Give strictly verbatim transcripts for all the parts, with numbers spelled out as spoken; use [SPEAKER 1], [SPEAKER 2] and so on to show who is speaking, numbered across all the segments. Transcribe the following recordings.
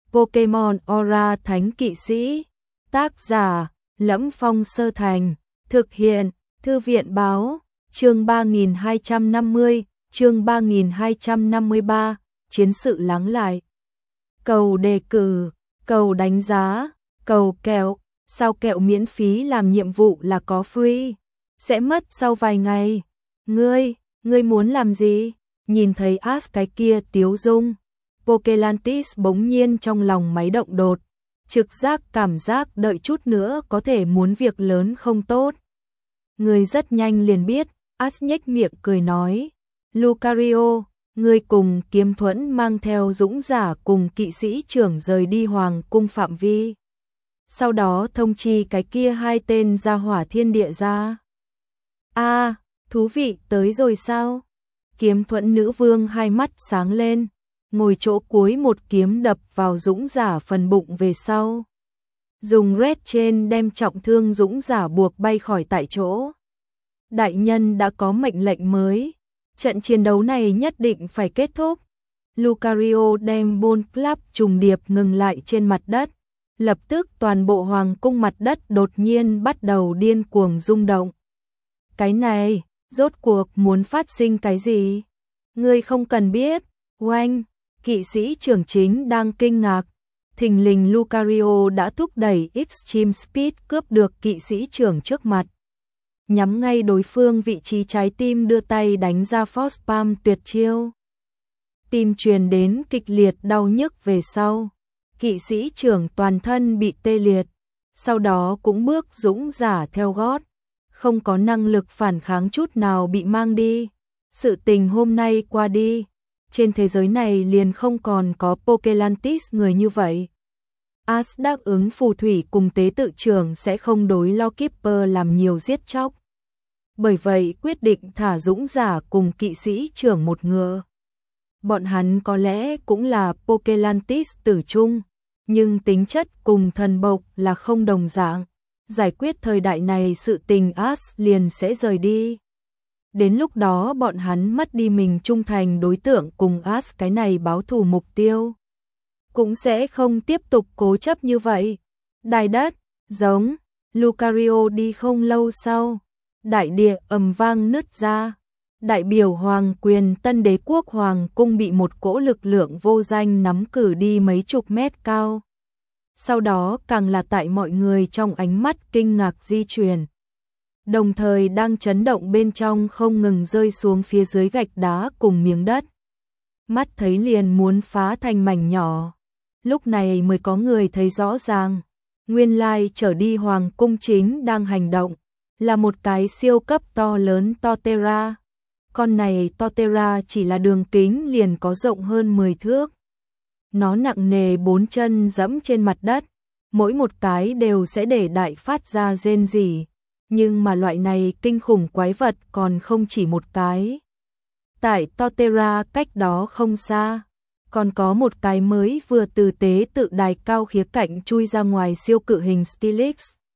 [SPEAKER 1] Pokemon Aura Thánh Kỵ Sĩ. Tác giả: Lẫm Phong Sơ Thành. Thực hiện: Thư viện Báo. Chương ba nghìn hai trăm năm mươi, chương ba nghìn hai trăm năm mươi ba, chiến sự lắng lại. Cầu đề cử, cầu đánh giá, cầu kẹo, sao kẹo miễn phí làm nhiệm vụ là có free, sẽ mất sau vài ngày. Ngươi, ngươi muốn làm gì? Nhìn thấy Ash cái kia tiếu dung, Pokelantis bỗng nhiên trong lòng máy động đột, trực giác cảm giác đợi chút nữa có thể muốn việc lớn không tốt. Người rất nhanh liền biết, Ash nhếch miệng cười nói, Lucario, ngươi cùng Kiếm Thuẫn mang theo dũng giả cùng kỵ sĩ trưởng rời đi hoàng cung phạm vi. Sau đó thông chi cái kia hai tên ra hỏa thiên địa ra. A, à, thú vị, tới rồi sao? Kiếm Thuẫn nữ vương hai mắt sáng lên, ngồi chỗ cuối một kiếm đập vào dũng giả phần bụng về sau. Dùng red trên đem trọng thương dũng giả buộc bay khỏi tại chỗ. Đại nhân đã có mệnh lệnh mới, trận chiến đấu này nhất định phải kết thúc. Lucario đem Bone Club trùng điệp ngừng lại trên mặt đất. Lập tức toàn bộ hoàng cung mặt đất đột nhiên bắt đầu điên cuồng rung động. Cái này, rốt cuộc muốn phát sinh cái gì? Ngươi không cần biết. Oanh, kỵ sĩ trưởng chính đang kinh ngạc. Thình lình Lucario đã thúc đẩy Extreme Speed cướp được kỵ sĩ trưởng trước mặt. Nhắm ngay đối phương vị trí trái tim đưa tay đánh ra Force Palm tuyệt chiêu. Tim truyền đến kịch liệt đau nhức về sau. Kỵ sĩ trưởng toàn thân bị tê liệt, sau đó cũng bước dũng giả theo gót, không có năng lực phản kháng chút nào bị mang đi. Sự tình hôm nay qua đi, trên thế giới này liền không còn có Pokelantis người như vậy. Ash đáp ứng phù thủy cùng tế tự trưởng sẽ không đối Lawkeeper làm nhiều giết chóc. Bởi vậy quyết định thả dũng giả cùng kỵ sĩ trưởng một ngựa. Bọn hắn có lẽ cũng là Pokelantis tử trung, nhưng tính chất cùng thần bộc là không đồng dạng. Giải quyết thời đại này sự tình Ash liền sẽ rời đi. Đến lúc đó bọn hắn mất đi mình trung thành đối tượng cùng Ash cái này báo thù mục tiêu. Cũng sẽ không tiếp tục cố chấp như vậy. Đài đất, giống, Lucario đi không lâu sau. Đại địa ầm vang nứt ra. Đại biểu hoàng quyền Tân Đế quốc hoàng cung bị một cỗ lực lượng vô danh nắm cử đi mấy chục mét cao. Sau đó càng là tại mọi người trong ánh mắt kinh ngạc di chuyển. Đồng thời đang chấn động bên trong không ngừng rơi xuống phía dưới gạch đá cùng miếng đất. Mắt thấy liền muốn phá thành mảnh nhỏ. Lúc này mới có người thấy rõ ràng. Nguyên lai trở đi hoàng cung chính đang hành động. Là một cái siêu cấp to lớn Torterra. Con này Torterra chỉ là đường kính liền có rộng hơn mười thước. Nó nặng nề bốn chân dẫm trên mặt đất, mỗi một cái đều sẽ để đại phát ra rên rỉ. Nhưng mà loại này kinh khủng quái vật còn không chỉ một cái. Tại Torterra cách đó không xa, còn có một cái mới vừa từ tế tự đài cao khía cạnh chui ra ngoài siêu cự hình Steelix.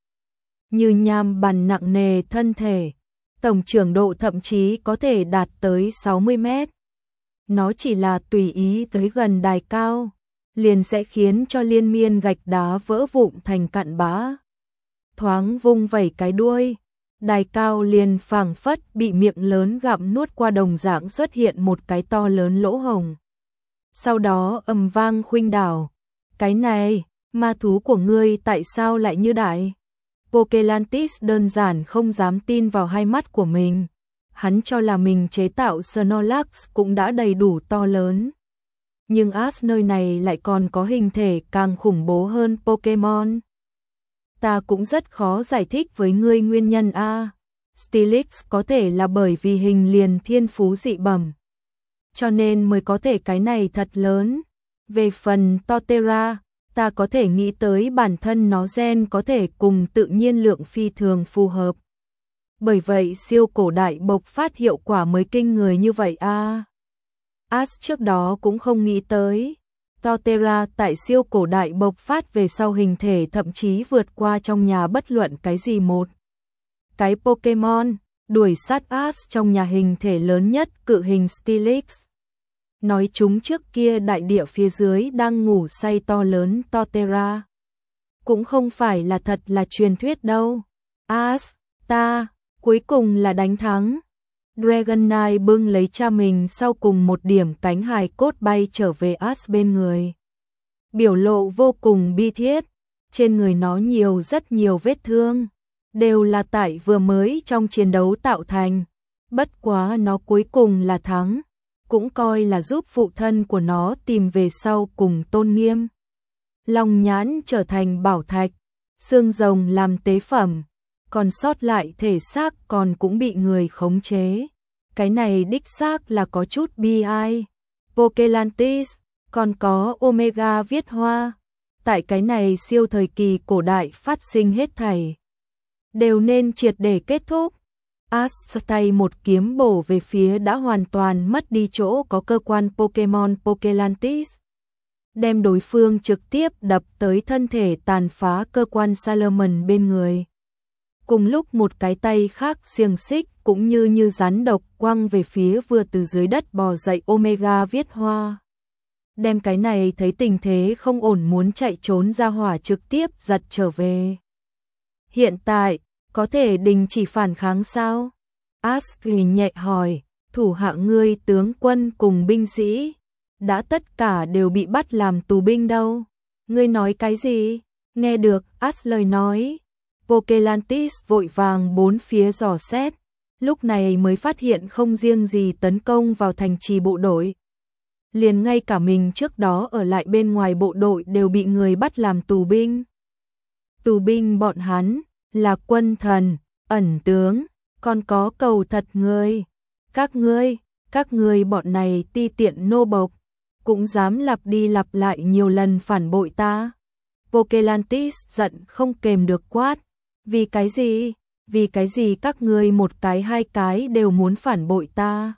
[SPEAKER 1] Như nham bàn nặng nề thân thể, tổng trưởng độ thậm chí có thể đạt tới sáu mươi mét. Nó chỉ là tùy ý tới gần đài cao, liền sẽ khiến cho liên miên gạch đá vỡ vụn thành cặn bã. Thoáng vung vẩy cái đuôi, đài cao liền phảng phất bị miệng lớn gặm nuốt qua đồng dạng xuất hiện một cái to lớn lỗ hổng. Sau đó ầm vang khuynh đảo. Cái này, ma thú của ngươi tại sao lại như đại? Pokelantis đơn giản không dám tin vào hai mắt của mình. Hắn cho là mình chế tạo Snorlax cũng đã đầy đủ to lớn. Nhưng Ash nơi này lại còn có hình thể càng khủng bố hơn Pokemon. Ta cũng rất khó giải thích với ngươi nguyên nhân a. Steelix có thể là bởi vì hình liền thiên phú dị bẩm, cho nên mới có thể cái này thật lớn. Về phần Torterra, ta có thể nghĩ tới bản thân nó gen có thể cùng tự nhiên lượng phi thường phù hợp. Bởi vậy siêu cổ đại bộc phát hiệu quả mới kinh người như vậy a. À. Ash trước đó cũng không nghĩ tới. Torterra tại siêu cổ đại bộc phát về sau hình thể thậm chí vượt qua trong nhà bất luận cái gì một. Cái Pokemon đuổi sát Ash trong nhà hình thể lớn nhất cự hình Steelix. nói chúng trước kia đại địa phía dưới đang ngủ say to lớn Torterra. Cũng không phải là thật là truyền thuyết đâu. As, ta, cuối cùng là đánh thắng. Dragon Knight bưng lấy cha mình sau cùng một điểm cánh hài cốt bay trở về As bên người. Biểu lộ vô cùng bi thiết, trên người nó nhiều rất nhiều vết thương, đều là tại vừa mới trong chiến đấu tạo thành. Bất quá nó cuối cùng là thắng, cũng coi là giúp phụ thân của nó tìm về sau cùng tôn nghiêm. Long nhãn trở thành bảo thạch, xương rồng làm tế phẩm, còn sót lại thể xác còn cũng bị người khống chế. Cái này đích xác là có chút bi ai. Pokelantis, còn có Omega viết hoa. Tại cái này siêu thời kỳ cổ đại phát sinh hết thảy, đều nên triệt để kết thúc. As tay một kiếm bổ về phía đã hoàn toàn mất đi chỗ có cơ quan Pokemon Pokelantis, đem đối phương trực tiếp đập tới thân thể tàn phá cơ quan Salamence bên người. Cùng lúc một cái tay khác xiềng xích cũng như như rắn độc quăng về phía vừa từ dưới đất bò dậy Omega viết hoa. Đem cái này thấy tình thế không ổn muốn chạy trốn ra hỏa trực tiếp giật trở về. Hiện tại, có thể đình chỉ phản kháng sao? Ash nhẹ hỏi, thủ hạ ngươi tướng quân cùng binh sĩ, đã tất cả đều bị bắt làm tù binh đâu? Ngươi nói cái gì? Nghe được Ash lời nói, Pokelantis vội vàng bốn phía dò xét, lúc này mới phát hiện không riêng gì tấn công vào thành trì bộ đội, liền ngay cả mình trước đó ở lại bên ngoài bộ đội đều bị người bắt làm tù binh. Tù binh bọn hắn là quân thần, ẩn tướng, còn có cầu thật ngươi. Các ngươi, các ngươi bọn này ti tiện nô bộc, cũng dám lặp đi lặp lại nhiều lần phản bội ta. Pokelantis giận không kềm được quát, vì cái gì, vì cái gì các ngươi một cái hai cái đều muốn phản bội ta?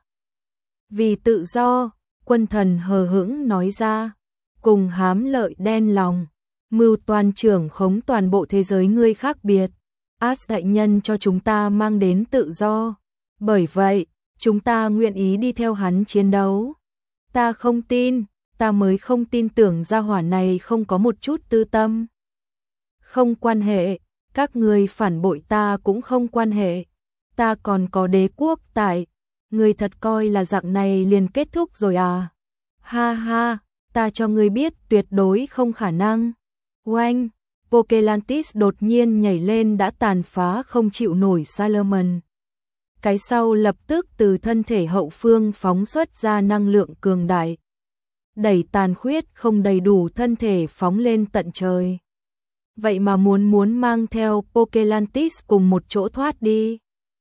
[SPEAKER 1] Vì tự do, quân thần hờ hững nói ra, cùng hám lợi đen lòng, mưu toàn trưởng khống toàn bộ thế giới ngươi khác biệt. As đại nhân cho chúng ta mang đến tự do, bởi vậy, chúng ta nguyện ý đi theo hắn chiến đấu. Ta không tin, ta mới không tin tưởng gia hỏa này không có một chút tư tâm. Không quan hệ, các người phản bội ta cũng không quan hệ, ta còn có đế quốc tại, người thật coi là dạng này liền kết thúc rồi à? Ha ha, ta cho ngươi biết tuyệt đối không khả năng. Oanh! Pokelantis đột nhiên nhảy lên đã tàn phá không chịu nổi Salamence. Cái sau lập tức từ thân thể hậu phương phóng xuất ra năng lượng cường đại, đẩy tàn khuyết không đầy đủ thân thể phóng lên tận trời. Vậy mà muốn muốn mang theo Pokelantis cùng một chỗ thoát đi.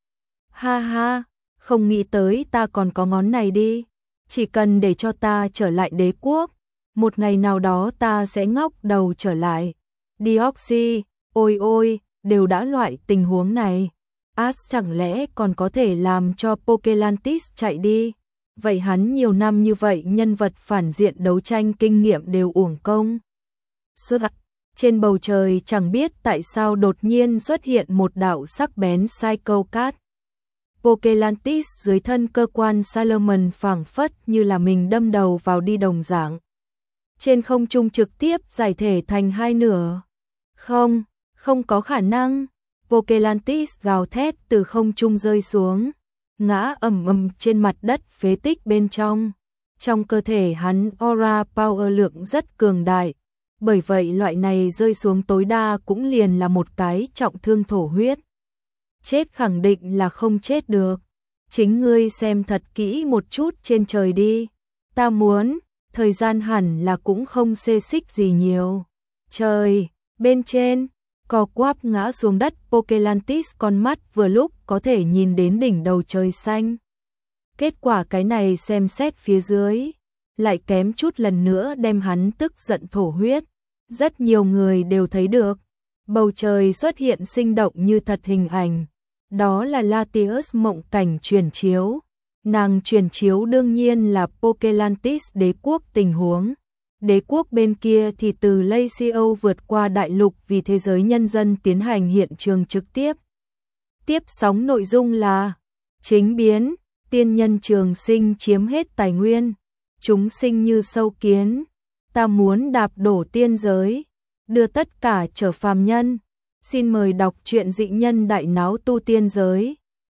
[SPEAKER 1] Ha ha, không nghĩ tới ta còn có ngón này đi. Chỉ cần để cho ta trở lại đế quốc, một ngày nào đó ta sẽ ngóc đầu trở lại. Deoxy, ôi ôi, đều đã loại tình huống này. Ash chẳng lẽ còn có thể làm cho Pokelantis chạy đi? Vậy hắn nhiều năm như vậy nhân vật phản diện đấu tranh kinh nghiệm đều uổng công. Xuất trên bầu trời chẳng biết tại sao đột nhiên xuất hiện một đạo sắc bén Psycho Card. Pokelantis dưới thân cơ quan Salamence phảng phất như là mình đâm đầu vào đi đồng dạng. Trên không trung trực tiếp giải thể thành hai nửa. Không, không có khả năng. Pokelantis gào thét từ không trung rơi xuống, ngã ầm ầm trên mặt đất phế tích bên trong. Trong cơ thể hắn aura power lượng rất cường đại, bởi vậy loại này rơi xuống tối đa cũng liền là một cái trọng thương thổ huyết. Chết khẳng định là không chết được. Chính ngươi xem thật kỹ một chút trên trời đi. Ta muốn, thời gian hẳn là cũng không xê xích gì nhiều. Trời, bên trên, co quắp ngã xuống đất Pokelantis con mắt vừa lúc có thể nhìn đến đỉnh đầu trời xanh. Kết quả cái này xem xét phía dưới, lại kém chút lần nữa đem hắn tức giận thổ huyết. Rất nhiều người đều thấy được, bầu trời xuất hiện sinh động như thật hình ảnh. Đó là Latios mộng cảnh truyền chiếu. Nàng truyền chiếu đương nhiên là Pokelantis đế quốc tình huống. Đế quốc bên kia thì từ Lacio vượt qua đại lục vì thế giới nhân dân tiến hành hiện trường trực tiếp. Tiếp sóng nội dung là chính biến, tiên nhân trường sinh chiếm hết tài nguyên, chúng sinh như sâu kiến, ta muốn đạp đổ tiên giới, đưa tất cả trở phàm nhân. Xin mời đọc truyện Dị Nhân Đại Náo Tu Tiên Giới.